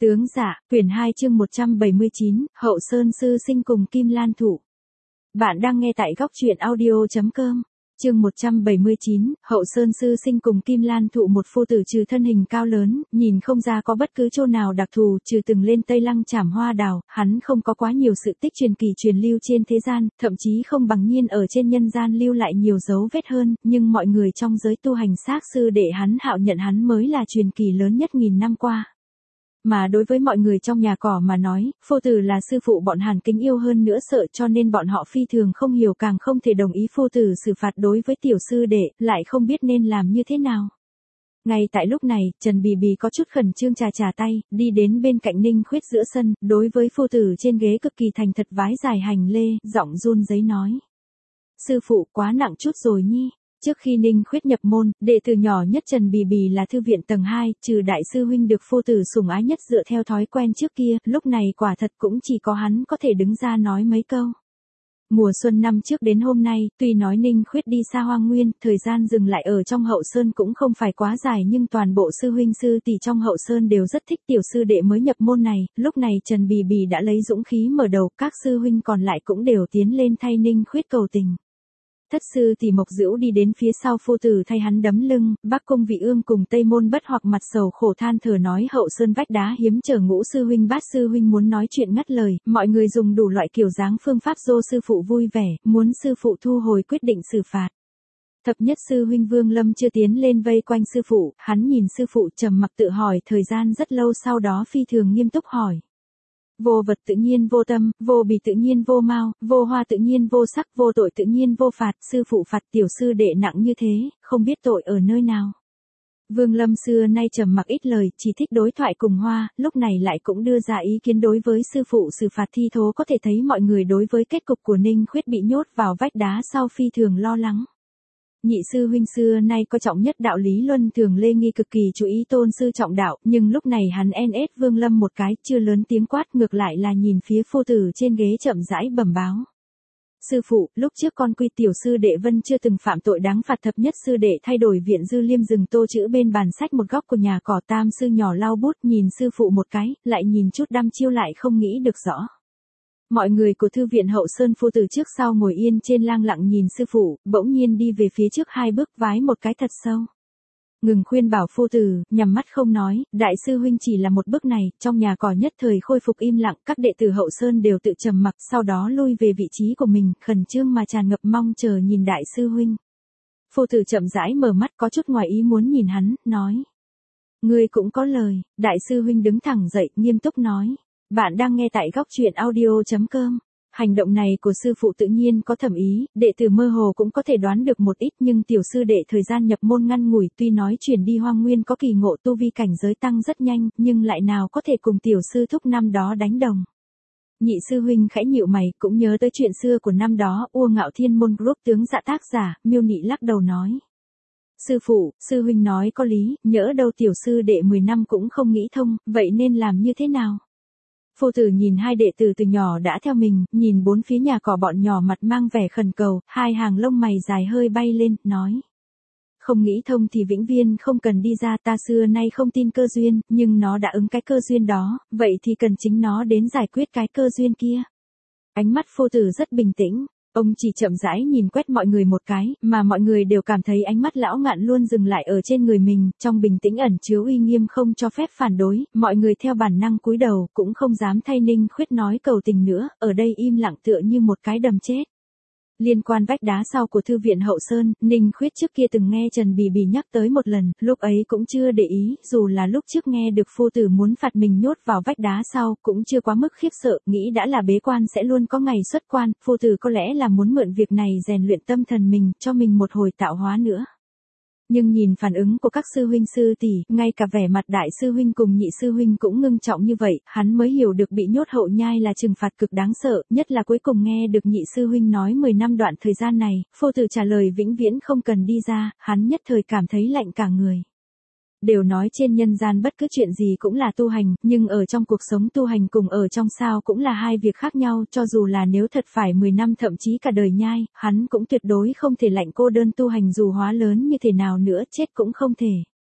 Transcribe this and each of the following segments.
Tướng dạ, quyển 2 chương 179, Hậu Sơn Sư Sinh cùng Kim Lan Thụ. Bạn đang nghe tại góc truyện audio.com. Chương 179, Hậu Sơn Sư Sinh cùng Kim Lan Thụ. Một phu tử trừ thân hình cao lớn, nhìn không ra có bất cứ chỗ nào đặc thù, trừ từng lên Tây Lăng trảm hoa đào, hắn không có quá nhiều sự tích truyền kỳ truyền lưu trên thế gian, thậm chí không bằng Nhiên ở trên nhân gian lưu lại nhiều dấu vết hơn, nhưng mọi người trong giới tu hành xác sư đệ hắn Hạo nhận hắn mới là truyền kỳ lớn nhất nghìn năm qua. Mà đối với mọi người trong nhà cỏ mà nói, phu tử là sư phụ bọn Hàn kính yêu hơn nữa sợ, cho nên bọn họ phi thường không hiểu, càng không thể đồng ý phu tử xử phạt đối với tiểu sư đệ, lại không biết nên làm như thế nào. Ngay tại lúc này, Trần Bì Bì có chút khẩn trương chà tay, đi đến bên cạnh Ninh Khuyết giữa sân, đối với phu tử trên ghế cực kỳ thành thật vái dài hành lê, giọng run rẩy nói: "Sư phụ quá nặng chút rồi nhi." Trước khi Ninh Khuyết nhập môn, đệ tử nhỏ nhất Trần Bì Bì là thư viện tầng 2, trừ đại sư huynh được phu tử sủng ái nhất dựa theo thói quen trước kia, lúc này quả thật cũng chỉ có hắn có thể đứng ra nói mấy câu. Mùa xuân năm trước đến hôm nay, tuy nói Ninh Khuyết đi xa Hoang Nguyên, thời gian dừng lại ở trong Hậu Sơn cũng không phải quá dài, nhưng toàn bộ sư huynh sư tỷ trong Hậu Sơn đều rất thích tiểu sư đệ mới nhập môn này. Lúc này Trần Bì Bì đã lấy dũng khí mở đầu, các sư huynh còn lại cũng đều tiến lên thay Ninh Khuyết cầu tình. Thất sư tỷ Mộc Dữu đi đến phía sau phu tử thay hắn đấm lưng, Bắc Cung Vị Ương cùng Tây Môn Bất Hoặc mặt sầu khổ than thở nói: Hậu Sơn vách đá hiếm trở, Ngũ sư huynh Bát sư huynh muốn nói chuyện ngắt lời, mọi người dùng đủ loại kiểu dáng phương pháp dô sư phụ vui vẻ, muốn sư phụ thu hồi quyết định xử phạt. Thập nhất sư huynh Vương Lâm chưa tiến lên vây quanh sư phụ, hắn nhìn sư phụ trầm mặc tự hỏi thời gian rất lâu, sau đó phi thường nghiêm túc hỏi: Vô vật tự nhiên vô tâm, vô bì tự nhiên vô mau, vô hoa tự nhiên vô sắc, vô tội tự nhiên vô phạt, sư phụ phạt tiểu sư đệ nặng như thế, không biết tội ở nơi nào. Vương Lâm xưa nay trầm mặc ít lời, chỉ thích đối thoại cùng Hoa, lúc này lại cũng đưa ra ý kiến đối với sư phụ xử phạt thi thố. Có thể thấy mọi người đối với kết cục của Ninh Khuyết bị nhốt vào vách đá sau phi thường lo lắng. Nhị sư huynh xưa nay coi trọng nhất đạo lý luân thường, Lê Nghi cực kỳ chú ý tôn sư trọng đạo, nhưng lúc này hắn NS Vương Lâm một cái, chưa lớn tiếng quát, ngược lại là nhìn phía phu tử trên ghế chậm rãi bẩm báo: Sư phụ, lúc trước con quy tiểu sư đệ Vân chưa từng phạm tội đáng phạt, thập nhất sư đệ thay đổi viện dư liêm dừng tô chữ bên bàn sách một góc của nhà cỏ, tam sư nhỏ lau bút nhìn sư phụ một cái, lại nhìn chút đăm chiêu lại không nghĩ được rõ. Mọi người của thư viện Hậu Sơn phu tử trước sau ngồi yên trên lang lặng nhìn sư phụ, bỗng nhiên đi về phía trước hai bước vái một cái thật sâu. Ngừng khuyên bảo phu tử, nhắm mắt không nói, đại sư huynh chỉ là một bước này, trong nhà cỏ nhất thời khôi phục im lặng, các đệ tử Hậu Sơn đều tự trầm mặc, sau đó lui về vị trí của mình, khẩn trương mà tràn ngập mong chờ nhìn đại sư huynh. Phu tử chậm rãi mở mắt, có chút ngoài ý muốn nhìn hắn, nói: Ngươi cũng có lời. Đại sư huynh đứng thẳng dậy, nghiêm túc nói: Bạn đang nghe tại góc truyện audio.com. Hành động này của sư phụ tự nhiên có thẩm ý, đệ tử mơ hồ cũng có thể đoán được một ít, nhưng tiểu sư đệ thời gian nhập môn ngắn ngủi, tuy nói chuyển đi Hoang Nguyên có kỳ ngộ tu vi cảnh giới tăng rất nhanh, nhưng lại nào có thể cùng tiểu sư thúc năm đó đánh đồng. Nhị sư huynh khẽ nhịu mày, cũng nhớ tới chuyện xưa của năm đó, Ua Ngạo Thiên Môn Group tướng dạ tác giả, Miêu Nị lắc đầu nói: Sư phụ, sư huynh nói có lý, nhỡ đâu tiểu sư đệ 10 năm cũng không nghĩ thông, vậy nên làm như thế nào? Phu tử nhìn hai đệ tử từ nhỏ đã theo mình, nhìn bốn phía nhà cỏ bọn nhỏ mặt mang vẻ khẩn cầu, hai hàng lông mày dài hơi bay lên, nói: Không nghĩ thông thì vĩnh viên không cần đi ra, ta xưa nay không tin cơ duyên, nhưng nó đã ứng cái cơ duyên đó, vậy thì cần chính nó đến giải quyết cái cơ duyên kia. Ánh mắt phu tử rất bình tĩnh. Ông chỉ chậm rãi nhìn quét mọi người một cái, mà mọi người đều cảm thấy ánh mắt lão ngạn luôn dừng lại ở trên người mình, trong bình tĩnh ẩn chứa uy nghiêm không cho phép phản đối, mọi người theo bản năng cúi đầu, cũng không dám thay Ninh Khuyết nói cầu tình nữa, ở đây im lặng tựa như một cái đầm chết. Liên quan vách đá sau của thư viện Hậu Sơn, Ninh Khuyết trước kia từng nghe Trần Bì Bì nhắc tới một lần, lúc ấy cũng chưa để ý, dù là lúc trước nghe được phu tử muốn phạt mình nhốt vào vách đá sau, cũng chưa quá mức khiếp sợ, nghĩ đã là bế quan sẽ luôn có ngày xuất quan, phu tử có lẽ là muốn mượn việc này rèn luyện tâm thần mình, cho mình một hồi tạo hóa nữa. Nhưng nhìn phản ứng của các sư huynh sư tỷ, ngay cả vẻ mặt đại sư huynh cùng nhị sư huynh cũng ngưng trọng như vậy, hắn mới hiểu được bị nhốt hậu nhai là trừng phạt cực đáng sợ, nhất là cuối cùng nghe được nhị sư huynh nói 10 năm đoạn thời gian này, phu tử trả lời vĩnh viễn không cần đi ra, hắn nhất thời cảm thấy lạnh cả người. Đều nói trên nhân gian bất cứ chuyện gì cũng là tu hành, nhưng ở trong cuộc sống tu hành cùng ở trong sao cũng là hai việc khác nhau, cho dù là nếu thật phải 10 năm thậm chí cả đời nhai, hắn cũng tuyệt đối không thể lạnh cô đơn tu hành, dù hóa lớn như thế nào nữa chết cũng không thể.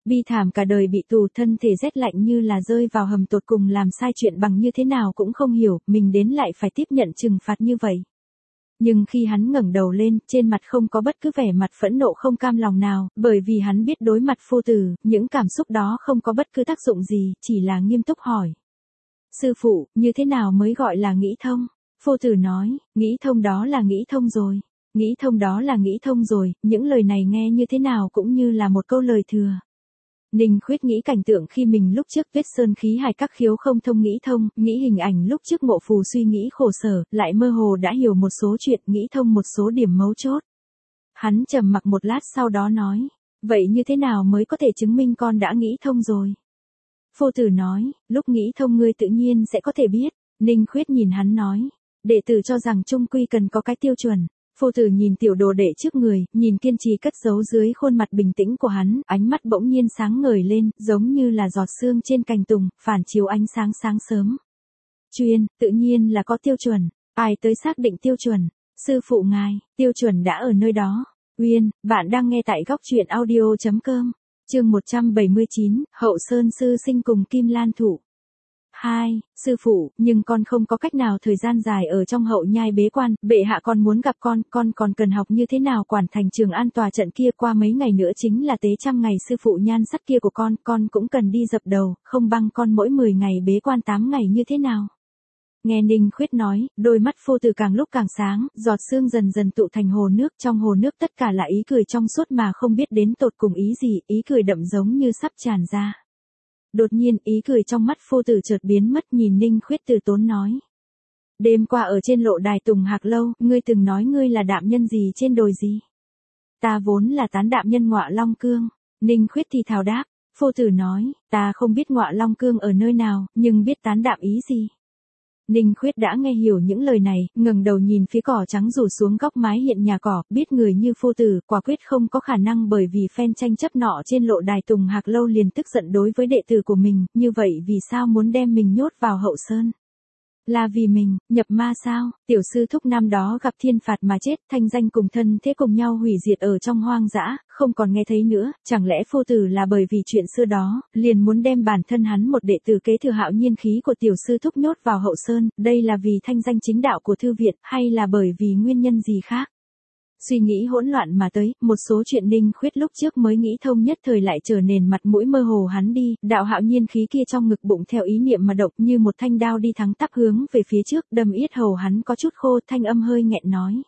Bi thảm cả đời bị tù, thân thể rét lạnh như là rơi vào hầm tột cùng, làm sai chuyện bằng như thế nào cũng không hiểu, mình đến lại phải tiếp nhận trừng phạt như vậy. Nhưng khi hắn ngẩng đầu lên, trên mặt không có bất cứ vẻ mặt phẫn nộ không cam lòng nào, bởi vì hắn biết đối mặt phu tử, những cảm xúc đó không có bất cứ tác dụng gì, chỉ là nghiêm túc hỏi. Sư phụ, như thế nào mới gọi là nghĩ thông? Phu tử nói, nghĩ thông đó là nghĩ thông rồi. Nghĩ thông đó là nghĩ thông rồi, những lời này nghe như thế nào cũng như là một câu lời thừa. Ninh Khuyết nghĩ cảnh tượng khi mình lúc trước tuyết sơn khí hải các khiếu không thông nghĩ thông, nghĩ hình ảnh lúc trước Mộ Phù suy nghĩ khổ sở, lại mơ hồ đã hiểu một số chuyện, nghĩ thông một số điểm mấu chốt. Hắn trầm mặc một lát sau đó nói, vậy như thế nào mới có thể chứng minh con đã nghĩ thông rồi? Phu tử nói, lúc nghĩ thông ngươi tự nhiên sẽ có thể biết. Ninh Khuyết nhìn hắn nói, đệ tử cho rằng chung quy cần có cái tiêu chuẩn. Phu tử nhìn tiểu đồ đệ trước người, nhìn kiên trì cất giấu dưới khuôn mặt bình tĩnh của hắn, ánh mắt bỗng nhiên sáng ngời lên, giống như là giọt sương trên cành tùng, phản chiếu ánh sáng sáng sớm. Chuyên, tự nhiên là có tiêu chuẩn, ai tới xác định tiêu chuẩn? Sư phụ ngài, tiêu chuẩn đã ở nơi đó. Uyên, bạn đang nghe tại góc truyện audio.com. Chương 179, Hậu Sơn sư sinh cùng Kim Lan Thụ. 2. Sư phụ, nhưng con không có cách nào thời gian dài ở trong hậu nhai bế quan, bệ hạ con muốn gặp con còn cần học như thế nào quản thành Trường An tòa trận kia, qua mấy ngày nữa chính là tế 100 ngày sư phụ nhan sắc kia của con cũng cần đi dập đầu, không bằng con mỗi 10 ngày bế quan 8 ngày như thế nào? Nghe Ninh Khuyết nói, đôi mắt phu tử càng lúc càng sáng, giọt sương dần dần tụ thành hồ nước, trong hồ nước tất cả là ý cười trong suốt mà không biết đến tột cùng ý gì, ý cười đậm giống như sắp tràn ra. Đột nhiên, ý cười trong mắt phu tử chợt biến mất, nhìn Ninh Khuyết từ tốn nói. Đêm qua ở trên lộ đài Tùng Hạc Lâu, ngươi từng nói ngươi là đạm nhân gì trên đồi gì? Ta vốn là tán đạm nhân Ngọa Long Cương. Ninh Khuyết thì thào đáp, phu tử nói, ta không biết Ngọa Long Cương ở nơi nào, nhưng biết tán đạm ý gì. Ninh Khuyết đã nghe hiểu những lời này, ngẩng đầu nhìn phía cỏ trắng rủ xuống góc mái hiện nhà cỏ, biết người như phu tử, quả quyết không có khả năng bởi vì phen tranh chấp nọ trên lộ đài Tùng Hạc Lâu liền tức giận đối với đệ tử của mình, như vậy vì sao muốn đem mình nhốt vào Hậu Sơn? Là vì mình, nhập ma sao? Tiểu sư thúc năm đó gặp thiên phạt mà chết, thanh danh cùng thân thế cùng nhau hủy diệt ở trong hoang dã, không còn nghe thấy nữa, chẳng lẽ phu tử là bởi vì chuyện xưa đó, liền muốn đem bản thân hắn một đệ tử kế thừa hạo nhiên khí của tiểu sư thúc nhốt vào Hậu Sơn, đây là vì thanh danh chính đạo của thư viện, hay là bởi vì nguyên nhân gì khác? Suy nghĩ hỗn loạn mà tới, một số chuyện Ninh Khuyết lúc trước mới nghĩ thông nhất thời lại trở nên mặt mũi mơ hồ hắn đi, đạo hạo nhiên khí kia trong ngực bụng theo ý niệm mà động như một thanh đao đi thẳng tắp hướng về phía trước, đâm yết hầu hắn có chút khô, thanh âm hơi nghẹn nói.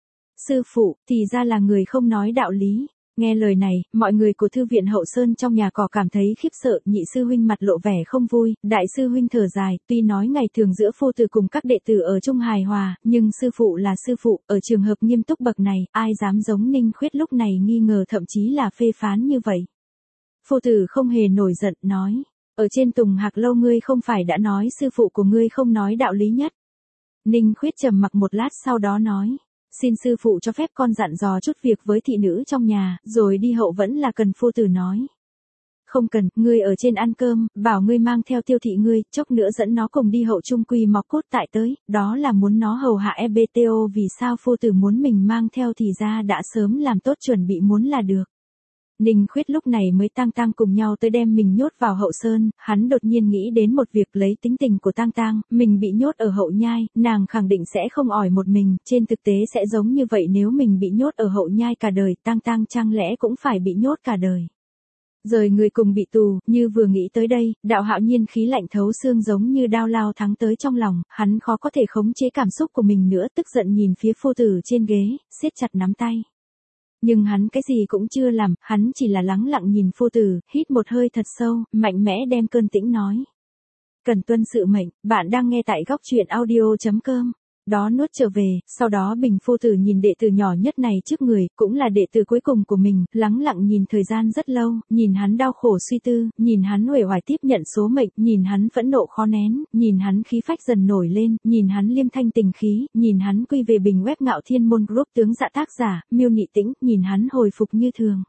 Sư phụ, thì ra là người không nói đạo lý. Nghe lời này, mọi người của thư viện Hậu Sơn trong nhà cỏ cảm thấy khiếp sợ, nhị sư huynh mặt lộ vẻ không vui, đại sư huynh thở dài, tuy nói ngày thường giữa phu tử cùng các đệ tử ở chung hài hòa, nhưng sư phụ là sư phụ, ở trường hợp nghiêm túc bậc này, ai dám giống Ninh Khuyết lúc này nghi ngờ thậm chí là phê phán như vậy. Phu tử không hề nổi giận, nói, ở trên Tùng Hạc Lâu ngươi không phải đã nói sư phụ của ngươi không nói đạo lý nhất. Ninh Khuyết trầm mặc một lát sau đó nói. Xin sư phụ cho phép con dặn dò chút việc với thị nữ trong nhà, rồi đi hậu vẫn là cần. Phu tử nói. Không cần, ngươi ở trên ăn cơm, bảo ngươi mang theo Tiêu thị ngươi, chốc nữa dẫn nó cùng đi hậu trung quy mọc cốt tại tới, đó là muốn nó hầu hạ EBTO. Vì sao phu tử muốn mình mang theo thì ra đã sớm làm tốt chuẩn bị muốn là được. Ninh Khuyết lúc này mới Tang Tang cùng nhau tới đem mình nhốt vào Hậu Sơn, hắn đột nhiên nghĩ đến một việc, lấy tính tình của Tang Tang, mình bị nhốt ở hậu nhai, nàng khẳng định sẽ không ỏi một mình, trên thực tế sẽ giống như vậy, nếu mình bị nhốt ở hậu nhai cả đời, Tang Tang chẳng lẽ cũng phải bị nhốt cả đời. Rời người cùng bị tù, như vừa nghĩ tới đây, đạo hạo nhiên khí lạnh thấu xương giống như đao lao thắng tới trong lòng, hắn khó có thể khống chế cảm xúc của mình nữa, tức giận nhìn phía phu tử trên ghế, siết chặt nắm tay. Nhưng hắn cái gì cũng chưa làm, hắn chỉ là lắng lặng nhìn phu tử, hít một hơi thật sâu, mạnh mẽ đem cơn tĩnh nói. Cần tuân sự mệnh, bạn đang nghe tại góc truyện audio.com. Đó nuốt trở về, sau đó Bình phu tử nhìn đệ tử nhỏ nhất này trước người, cũng là đệ tử cuối cùng của mình, lắng lặng nhìn thời gian rất lâu, nhìn hắn đau khổ suy tư, nhìn hắn uể oải tiếp nhận số mệnh, nhìn hắn phẫn nộ khó nén, nhìn hắn khí phách dần nổi lên, nhìn hắn liêm thanh tình khí, nhìn hắn quy về Bình web Ngạo Thiên Môn Group tướng dạ tác giả, Miêu Nị Tĩnh, nhìn hắn hồi phục như thường.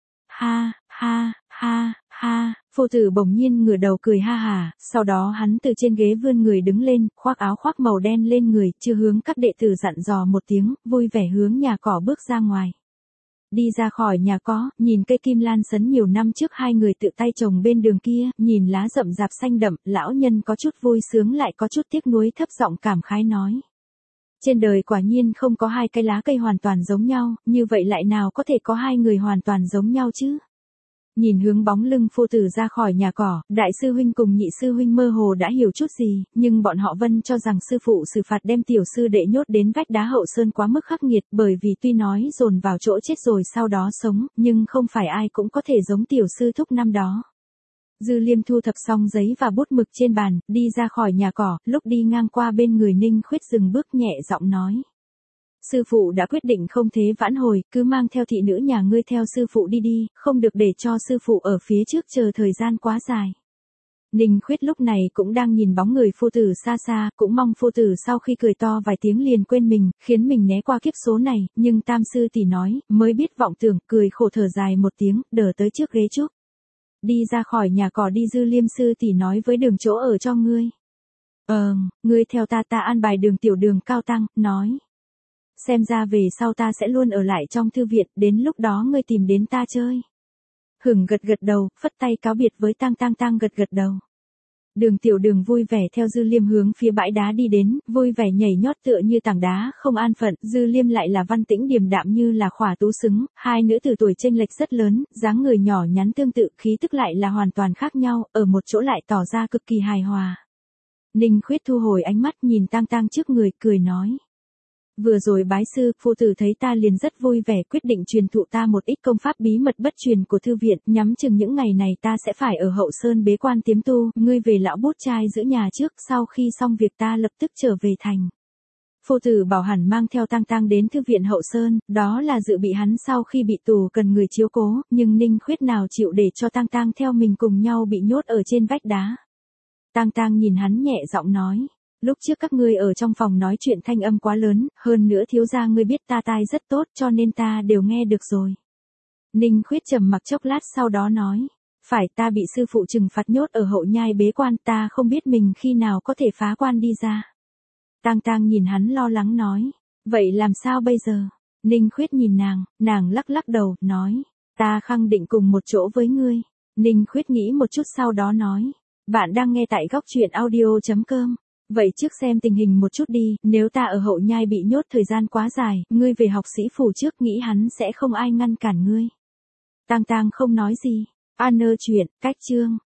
Ha, ha, ha, ha, phu tử bỗng nhiên ngửa đầu cười ha hà, sau đó hắn từ trên ghế vươn người đứng lên, khoác áo khoác màu đen lên người, chưa hướng các đệ tử dặn dò một tiếng, vui vẻ hướng nhà cỏ bước ra ngoài. Đi ra khỏi nhà có, nhìn cây kim lan sấn nhiều năm trước hai người tự tay trồng bên đường kia, nhìn lá rậm rạp xanh đậm, lão nhân có chút vui sướng lại có chút tiếc nuối thấp giọng cảm khái nói. Trên đời quả nhiên không có hai cái lá cây hoàn toàn giống nhau, như vậy lại nào có thể có hai người hoàn toàn giống nhau chứ? Nhìn hướng bóng lưng phu tử ra khỏi nhà cỏ, đại sư huynh cùng nhị sư huynh mơ hồ đã hiểu chút gì, nhưng bọn họ vân cho rằng sư phụ xử phạt đem tiểu sư đệ nhốt đến vách đá Hậu Sơn quá mức khắc nghiệt, bởi vì tuy nói dồn vào chỗ chết rồi sau đó sống, nhưng không phải ai cũng có thể giống tiểu sư thúc năm đó. Dư Liêm thu thập xong giấy và bút mực trên bàn, đi ra khỏi nhà cỏ, lúc đi ngang qua bên người Ninh Khuyết dừng bước nhẹ giọng nói. Sư phụ đã quyết định không thế vãn hồi, cứ mang theo thị nữ nhà ngươi theo sư phụ đi đi, không được để cho sư phụ ở phía trước chờ thời gian quá dài. Ninh Khuyết lúc này cũng đang nhìn bóng người phu tử xa xa, cũng mong phu tử sau khi cười to vài tiếng liền quên mình, khiến mình né qua kiếp số này, nhưng tam sư tỷ nói, mới biết vọng tưởng, cười khổ thở dài một tiếng, đỡ tới trước ghế trúc. Đi ra khỏi nhà cỏ đi. Dư Liêm sư tỷ nói với đường chỗ ở cho ngươi. Ngươi theo ta an bài đường tiểu đường cao tăng, nói. Xem ra về sau ta sẽ luôn ở lại trong thư viện, đến lúc đó ngươi tìm đến ta chơi. Hửng gật gật đầu, phất tay cáo biệt với Tang gật gật đầu. Đường tiểu đường vui vẻ theo Dư Liêm hướng phía bãi đá đi đến, vui vẻ nhảy nhót tựa như tảng đá không an phận, Dư Liêm lại là văn tĩnh điềm đạm như là khỏa tú xứng, hai nữ tử tuổi chênh lệch rất lớn, dáng người nhỏ nhắn tương tự, khí tức lại là hoàn toàn khác nhau, ở một chỗ lại tỏ ra cực kỳ hài hòa. Ninh Khuyết thu hồi ánh mắt nhìn Tang trước người, cười nói. Vừa rồi bái sư, phu tử thấy ta liền rất vui vẻ quyết định truyền thụ ta một ít công pháp bí mật bất truyền của thư viện, nhắm chừng những ngày này ta sẽ phải ở Hậu Sơn bế quan tiếm tu, ngươi về lão bút trai giữ nhà trước, sau khi xong việc ta lập tức trở về thành. Phu tử bảo hẳn mang theo Tang đến thư viện Hậu Sơn, đó là dự bị hắn sau khi bị tù cần người chiếu cố, nhưng Ninh Khuyết nào chịu để cho Tang theo mình cùng nhau bị nhốt ở trên vách đá. Tang nhìn hắn nhẹ giọng nói. Lúc trước các ngươi ở trong phòng nói chuyện thanh âm quá lớn, hơn nữa thiếu gia ngươi biết ta tai rất tốt cho nên ta đều nghe được rồi. Ninh Khuyết trầm mặc chốc lát sau đó nói, phải ta bị sư phụ trừng phạt nhốt ở hậu nhai bế quan, ta không biết mình khi nào có thể phá quan đi ra. Tang nhìn hắn lo lắng nói, vậy làm sao bây giờ? Ninh Khuyết nhìn nàng lắc lắc đầu, nói, ta khăng định cùng một chỗ với ngươi. Ninh Khuyết nghĩ một chút sau đó nói, bạn đang nghe tại góc truyện audio.com. Vậy trước xem tình hình một chút đi, nếu ta ở hậu nhai bị nhốt thời gian quá dài, ngươi về học sĩ phủ trước nghĩ hắn sẽ không ai ngăn cản ngươi. Tang không nói gì. Chuyện, cách chương.